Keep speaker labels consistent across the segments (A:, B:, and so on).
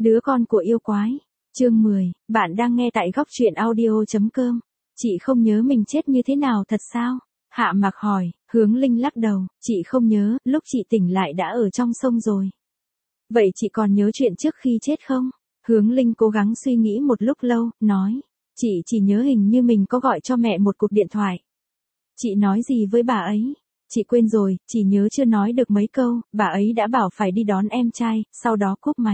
A: Đứa con của yêu quái. Chương 10, bạn đang nghe tại góc truyện audio.com. Chị không nhớ mình chết như thế nào thật sao? Hạ Mặc hỏi, Hướng Linh lắc đầu, chị không nhớ, lúc chị tỉnh lại đã ở trong sông rồi. Vậy chị còn nhớ chuyện trước khi chết không? Hướng Linh cố gắng suy nghĩ một lúc lâu, nói, chị chỉ nhớ hình như mình có gọi cho mẹ một cuộc điện thoại. Chị nói gì với bà ấy? Chị quên rồi, chỉ nhớ chưa nói được mấy câu, bà ấy đã bảo phải đi đón em trai, sau đó cúp máy.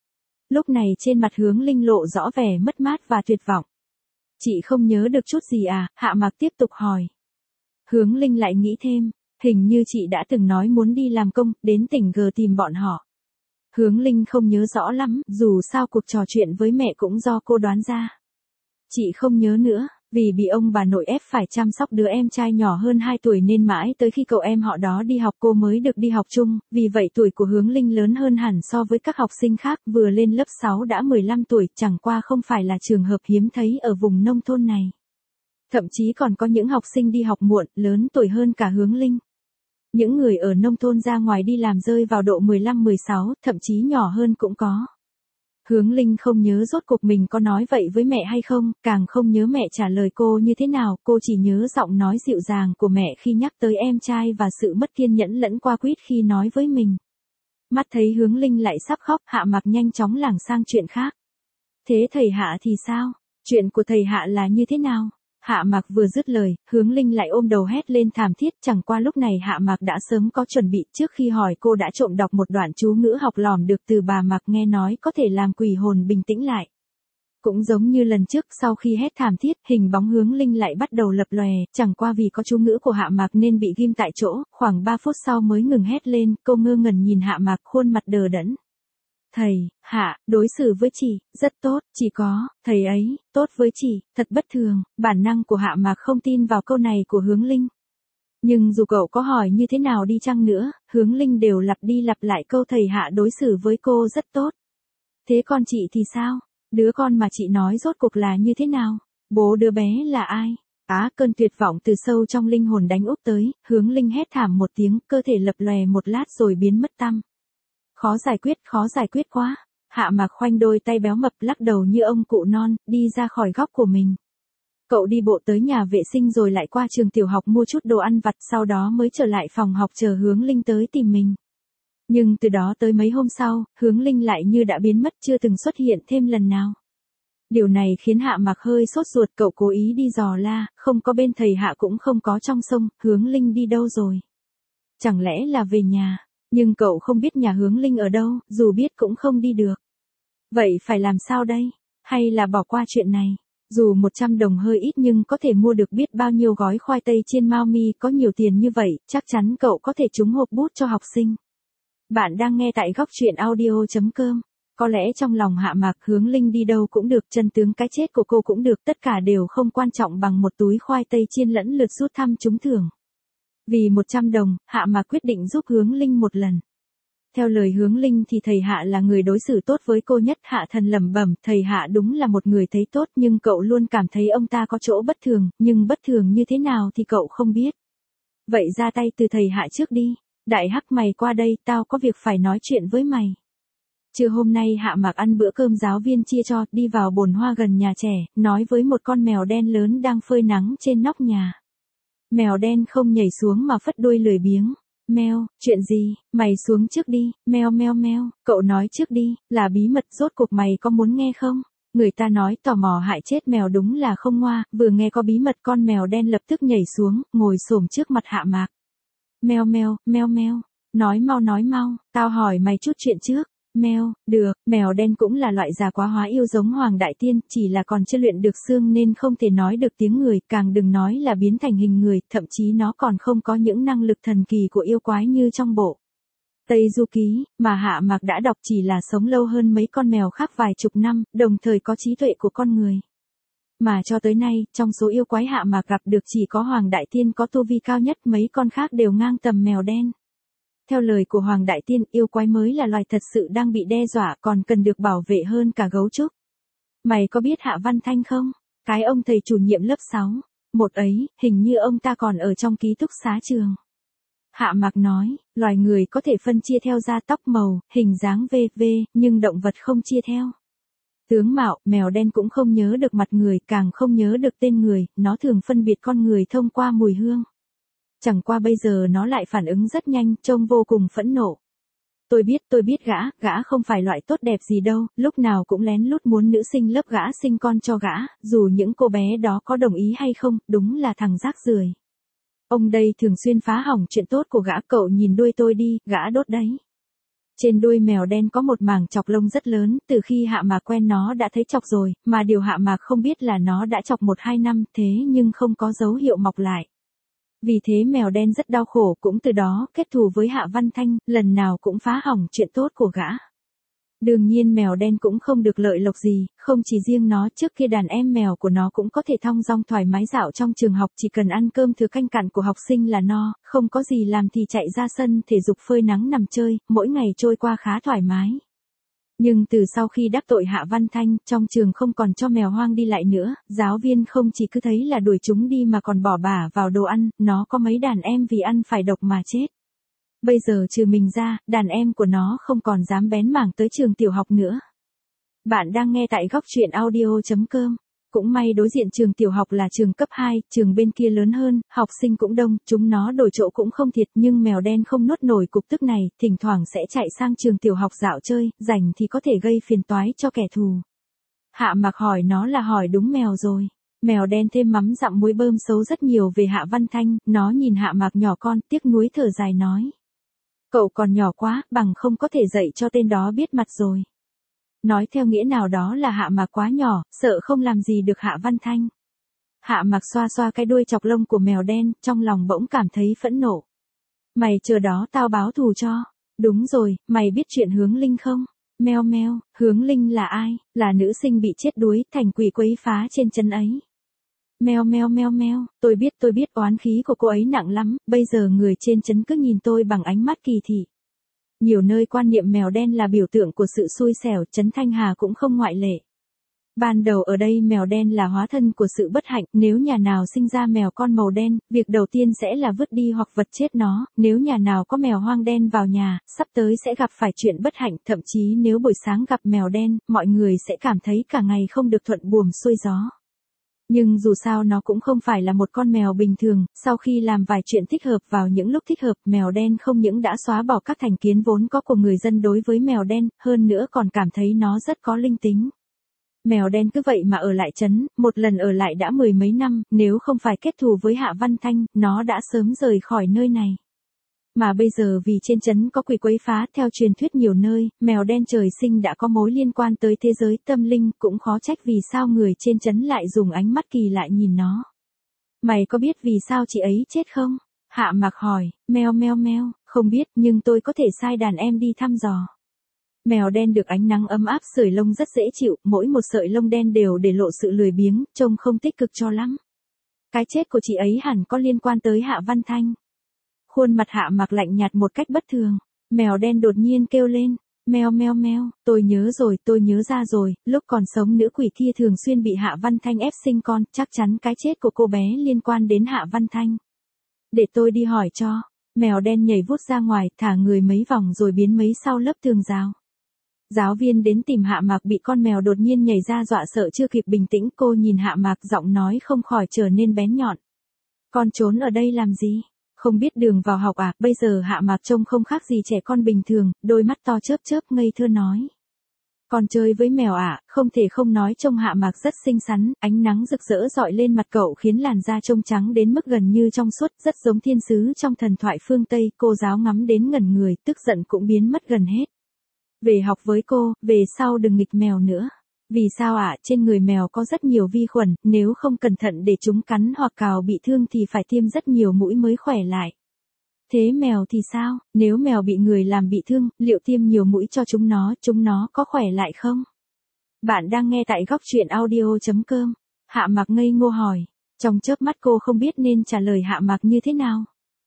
A: Lúc này trên mặt Hướng Linh lộ rõ vẻ mất mát và tuyệt vọng. Chị không nhớ được chút gì à? Hạ Mặc tiếp tục hỏi. Hướng Linh lại nghĩ thêm, hình như chị đã từng nói muốn đi làm công, đến tỉnh G tìm bọn họ. Hướng Linh không nhớ rõ lắm, dù sao cuộc trò chuyện với mẹ cũng do cô đoán ra. Chị không nhớ nữa, vì bị ông bà nội ép phải chăm sóc đứa em trai nhỏ hơn 2 tuổi nên mãi tới khi cậu em họ đó đi học cô mới được đi học chung, vì vậy tuổi của Hướng Linh lớn hơn hẳn so với các học sinh khác, vừa lên lớp 6 đã 15 tuổi, chẳng qua không phải là trường hợp hiếm thấy ở vùng nông thôn này. Thậm chí còn có những học sinh đi học muộn, lớn tuổi hơn cả Hướng Linh. Những người ở nông thôn ra ngoài đi làm rơi vào độ 15-16, thậm chí nhỏ hơn cũng có. Hướng Linh không nhớ rốt cuộc mình có nói vậy với mẹ hay không, càng không nhớ mẹ trả lời cô như thế nào, cô chỉ nhớ giọng nói dịu dàng của mẹ khi nhắc tới em trai và sự mất kiên nhẫn lẫn qua quýt khi nói với mình. Mắt thấy Hướng Linh lại sắp khóc, Hạ Mặc nhanh chóng lảng sang chuyện khác. Thế thầy Hạ thì sao? Chuyện của thầy Hạ là như thế nào? Hạ Mặc vừa dứt lời, Hướng Linh lại ôm đầu hét lên thảm thiết, chẳng qua lúc này Hạ Mặc đã sớm có chuẩn bị, trước khi hỏi cô đã trộm đọc một đoạn chú ngữ học lỏm được từ bà Mặc nghe nói có thể làm quỷ hồn bình tĩnh lại. Cũng giống như lần trước, sau khi hét thảm thiết, hình bóng Hướng Linh lại bắt đầu lập lòe, chẳng qua vì có chú ngữ của Hạ Mặc nên bị ghim tại chỗ, khoảng 3 phút sau mới ngừng hét lên, cô ngơ ngẩn nhìn Hạ Mặc, khuôn mặt đờ đẫn. Thầy, Hạ, đối xử với chị, rất tốt, chỉ có, thầy ấy, tốt với chị, thật bất thường, bản năng của Hạ Mặc không tin vào câu này của Hướng Linh. Nhưng dù cậu có hỏi như thế nào đi chăng nữa, Hướng Linh đều lặp đi lặp lại câu thầy Hạ đối xử với cô rất tốt. Thế con chị thì sao? Đứa con mà chị nói rốt cuộc là như thế nào? Bố đứa bé là ai? Cơn tuyệt vọng từ sâu trong linh hồn đánh úp tới, Hướng Linh hét thảm một tiếng, cơ thể lập lòe một lát rồi biến mất tăm. Khó giải quyết quá. Hạ Mặc khoanh đôi tay béo mập lắc đầu như ông cụ non, đi ra khỏi góc của mình. Cậu đi bộ tới nhà vệ sinh rồi lại qua trường tiểu học mua chút đồ ăn vặt, sau đó mới trở lại phòng học chờ Hướng Linh tới tìm mình. Nhưng từ đó tới mấy hôm sau, Hướng Linh lại như đã biến mất, chưa từng xuất hiện thêm lần nào. Điều này khiến Hạ Mặc hơi sốt ruột, cậu cố ý đi dò la, không có bên thầy Hạ cũng không có trong sông, Hướng Linh đi đâu rồi? Chẳng lẽ là về nhà? Nhưng cậu không biết nhà Hướng Linh ở đâu, dù biết cũng không đi được. Vậy phải làm sao đây? Hay là bỏ qua chuyện này? Dù 100 đồng hơi ít nhưng có thể mua được biết bao nhiêu gói khoai tây chiên Mao Mi, có nhiều tiền như vậy, chắc chắn cậu có thể trúng hộp bút cho học sinh. Bạn đang nghe tại góc truyện audio.com. Có lẽ trong lòng Hạ Mặc, Hướng Linh đi đâu cũng được, chân tướng cái chết của cô cũng được, tất cả đều không quan trọng bằng một túi khoai tây chiên lẫn lượt rút thăm trúng thưởng. Vì 100 đồng, Hạ Mặc quyết định giúp Hướng Linh một lần. Theo lời Hướng Linh thì thầy Hạ là người đối xử tốt với cô nhất. Hạ Thần lẩm bẩm, thầy Hạ đúng là một người thấy tốt, nhưng cậu luôn cảm thấy ông ta có chỗ bất thường, nhưng bất thường như thế nào thì cậu không biết. Vậy ra tay từ thầy Hạ trước đi. Đại Hắc, mày qua đây, tao có việc phải nói chuyện với mày. Trưa hôm nay Hạ Mặc ăn bữa cơm giáo viên chia cho, đi vào bồn hoa gần nhà trẻ, nói với một con mèo đen lớn đang phơi nắng trên nóc nhà. Mèo đen không nhảy xuống mà phất đuôi lười biếng. Meo, chuyện gì, mày xuống trước đi, meo meo meo, cậu nói trước đi, là bí mật, rốt cuộc mày có muốn nghe không? Người ta nói tò mò hại chết mèo, đúng là không ngoa, vừa nghe có bí mật con mèo đen lập tức nhảy xuống, ngồi xổm trước mặt Hạ Mặc. Meo meo, meo meo, nói mau, tao hỏi mày chút chuyện trước. Meo, được, mèo đen cũng là loại già quá hóa yêu giống Hoàng Đại Tiên, chỉ là còn chưa luyện được xương nên không thể nói được tiếng người, càng đừng nói là biến thành hình người, thậm chí nó còn không có những năng lực thần kỳ của yêu quái như trong bộ Tây Du Ký, mà Hạ Mặc đã đọc, chỉ là sống lâu hơn mấy con mèo khác vài chục năm, đồng thời có trí tuệ của con người. Mà cho tới nay, trong số yêu quái Hạ Mặc gặp được chỉ có Hoàng Đại Tiên có tu vi cao nhất, mấy con khác đều ngang tầm mèo đen. Theo lời của Hoàng Đại Tiên, yêu quái mới là loài thật sự đang bị đe dọa, còn cần được bảo vệ hơn cả gấu trúc. Mày có biết Hạ Văn Thanh không? Cái ông thầy chủ nhiệm lớp 6. Một ấy, hình như ông ta còn ở trong ký túc xá trường. Hạ Mạc nói, loài người có thể phân chia theo da tóc màu, hình dáng v.v, nhưng động vật không chia theo tướng mạo. Mèo đen cũng không nhớ được mặt người, càng không nhớ được tên người, nó thường phân biệt con người thông qua mùi hương. Chẳng qua bây giờ nó lại phản ứng rất nhanh, trông vô cùng phẫn nộ. Tôi biết gã không phải loại tốt đẹp gì đâu, lúc nào cũng lén lút muốn nữ sinh lớp gã sinh con cho gã, dù những cô bé đó có đồng ý hay không, đúng là thằng rác rưởi. Ông đây thường xuyên phá hỏng chuyện tốt của gã, cậu nhìn đuôi tôi đi, gã đốt đấy. Trên đuôi mèo đen có một mảng chọc lông rất lớn, từ khi Hạ Mạc quen nó đã thấy chọc rồi, mà điều Hạ Mạc không biết là nó đã chọc 1-2 năm, thế nhưng không có dấu hiệu mọc lại. Vì thế mèo đen rất đau khổ, cũng từ đó kết thù với Hạ Văn Thanh, lần nào cũng phá hỏng chuyện tốt của gã. Đương nhiên mèo đen cũng không được lợi lộc gì, không chỉ riêng nó, trước kia đàn em mèo của nó cũng có thể thong dong thoải mái dạo trong trường học, chỉ cần ăn cơm thừa canh cặn của học sinh là no, không có gì làm thì chạy ra sân thể dục phơi nắng nằm chơi, mỗi ngày trôi qua khá thoải mái. Nhưng từ sau khi đắc tội Hạ Văn Thanh, trong trường không còn cho mèo hoang đi lại nữa, giáo viên không chỉ cứ thấy là đuổi chúng đi mà còn bỏ bả vào đồ ăn, nó có mấy đàn em vì ăn phải độc mà chết. Bây giờ trừ mình ra, đàn em của nó không còn dám bén mảng tới trường tiểu học nữa. Bạn đang nghe tại góc truyện audio.com. Cũng may đối diện trường tiểu học là trường cấp 2, trường bên kia lớn hơn, học sinh cũng đông, chúng nó đổi chỗ cũng không thiệt, nhưng mèo đen không nuốt nổi cục tức này, thỉnh thoảng sẽ chạy sang trường tiểu học dạo chơi, rảnh thì có thể gây phiền toái cho kẻ thù. Hạ Mạc hỏi nó là hỏi đúng mèo rồi. Mèo đen thêm mắm dặm muối bơm xấu rất nhiều về Hạ Văn Thanh, nó nhìn Hạ Mạc nhỏ con, tiếc nuối thở dài nói. Cậu còn nhỏ quá, bằng không có thể dạy cho tên đó biết mặt rồi. Nói theo nghĩa nào đó là Hạ Mạc quá nhỏ, sợ không làm gì được Hạ Văn Thanh. Hạ Mạc xoa xoa cái đuôi chọc lông của mèo đen, trong lòng bỗng cảm thấy phẫn nộ. Mày chờ đó tao báo thù cho. Đúng rồi, mày biết chuyện Hướng Linh không? Meo meo, Hướng Linh là ai? Là nữ sinh bị chết đuối, thành quỷ quấy phá trên chân ấy. Meo meo meo meo, tôi biết oán khí của cô ấy nặng lắm, bây giờ người trên trấn cứ nhìn tôi bằng ánh mắt kỳ thị. Nhiều nơi quan niệm mèo đen là biểu tượng của sự xui xẻo, trấn Thanh Hà cũng không ngoại lệ. Ban đầu ở đây mèo đen là hóa thân của sự bất hạnh, nếu nhà nào sinh ra mèo con màu đen, việc đầu tiên sẽ là vứt đi hoặc vật chết nó, nếu nhà nào có mèo hoang đen vào nhà, sắp tới sẽ gặp phải chuyện bất hạnh, thậm chí nếu buổi sáng gặp mèo đen, mọi người sẽ cảm thấy cả ngày không được thuận buồm xuôi gió. Nhưng dù sao nó cũng không phải là một con mèo bình thường, sau khi làm vài chuyện thích hợp vào những lúc thích hợp, mèo đen không những đã xóa bỏ các thành kiến vốn có của người dân đối với mèo đen, hơn nữa còn cảm thấy nó rất có linh tính. Mèo đen cứ vậy mà ở lại trấn, một lần ở lại đã 10 mấy năm, nếu không phải kết thù với Hạ Văn Thanh, nó đã sớm rời khỏi nơi này. Mà bây giờ vì trên trấn có quỷ quấy phá, theo truyền thuyết nhiều nơi, mèo đen trời sinh đã có mối liên quan tới thế giới tâm linh, cũng khó trách vì sao người trên trấn lại dùng ánh mắt kỳ lạ nhìn nó. Mày có biết vì sao chị ấy chết không? Hạ Mạc hỏi. Meo meo meo, không biết, nhưng tôi có thể sai đàn em đi thăm dò. Mèo đen được ánh nắng ấm áp sưởi lông rất dễ chịu, mỗi một sợi lông đen đều để lộ sự lười biếng, trông không tích cực cho lắm. Cái chết của chị ấy hẳn có liên quan tới Hạ Văn Thanh. Khuôn mặt Hạ Mạc lạnh nhạt một cách bất thường. Mèo đen đột nhiên kêu lên. Meo meo meo, tôi nhớ ra rồi, lúc còn sống nữ quỷ kia thường xuyên bị Hạ Văn Thanh ép sinh con, chắc chắn cái chết của cô bé liên quan đến Hạ Văn Thanh. Để tôi đi hỏi cho. Mèo đen nhảy vút ra ngoài, thả người mấy vòng rồi biến mấy sau lớp tường rào. Giáo viên đến tìm Hạ Mạc bị con mèo đột nhiên nhảy ra dọa sợ chưa kịp bình tĩnh, cô nhìn Hạ Mạc giọng nói không khỏi trở nên bén nhọn. Con trốn ở đây làm gì? Không biết đường vào học à? Bây giờ Hạ Mạc trông không khác gì trẻ con bình thường, đôi mắt to chớp chớp ngây thơ nói. Con chơi với mèo à? Không thể không nói trông Hạ Mạc rất xinh xắn, ánh nắng rực rỡ rọi lên mặt cậu khiến làn da trông trắng đến mức gần như trong suốt, rất giống thiên sứ trong thần thoại phương Tây. Cô giáo ngắm đến ngẩn người, tức giận cũng biến mất gần hết. Về học với cô, về sau đừng nghịch mèo nữa. Vì sao ạ? Trên người mèo có rất nhiều vi khuẩn, nếu không cẩn thận để chúng cắn hoặc cào bị thương thì phải tiêm rất nhiều mũi mới khỏe lại. Thế mèo thì sao? Nếu mèo bị người làm bị thương, liệu tiêm nhiều mũi cho chúng nó có khỏe lại không? Bạn đang nghe tại góc truyện audio.com. Hạ Mạc ngây ngô hỏi. Trong chớp mắt cô không biết nên trả lời Hạ Mạc như thế nào.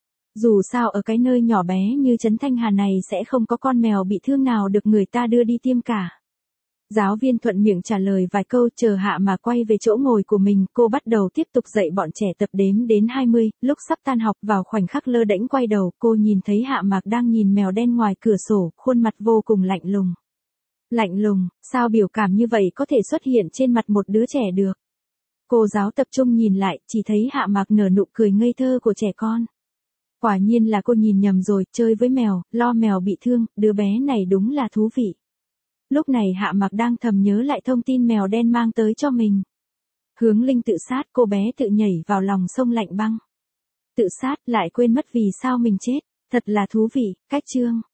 A: Dù sao ở cái nơi nhỏ bé như trấn Thanh Hà này sẽ không có con mèo bị thương nào được người ta đưa đi tiêm cả. Giáo viên thuận miệng trả lời vài câu, chờ Hạ Mạc quay về chỗ ngồi của mình, cô bắt đầu tiếp tục dạy bọn trẻ tập đếm đến 20, lúc sắp tan học vào khoảnh khắc lơ đễnh quay đầu, cô nhìn thấy Hạ Mạc đang nhìn mèo đen ngoài cửa sổ, khuôn mặt vô cùng lạnh lùng. Lạnh lùng, sao biểu cảm như vậy có thể xuất hiện trên mặt một đứa trẻ được? Cô giáo tập trung nhìn lại, chỉ thấy Hạ Mạc nở nụ cười ngây thơ của trẻ con. Quả nhiên là cô nhìn nhầm rồi, chơi với mèo, lo mèo bị thương, đứa bé này đúng là thú vị. Lúc này Hạ Mạc đang thầm nhớ lại thông tin mèo đen mang tới cho mình. Hướng Linh tự sát, cô bé tự nhảy vào lòng sông lạnh băng. Tự sát lại quên mất vì sao mình chết, thật là thú vị, cách chương.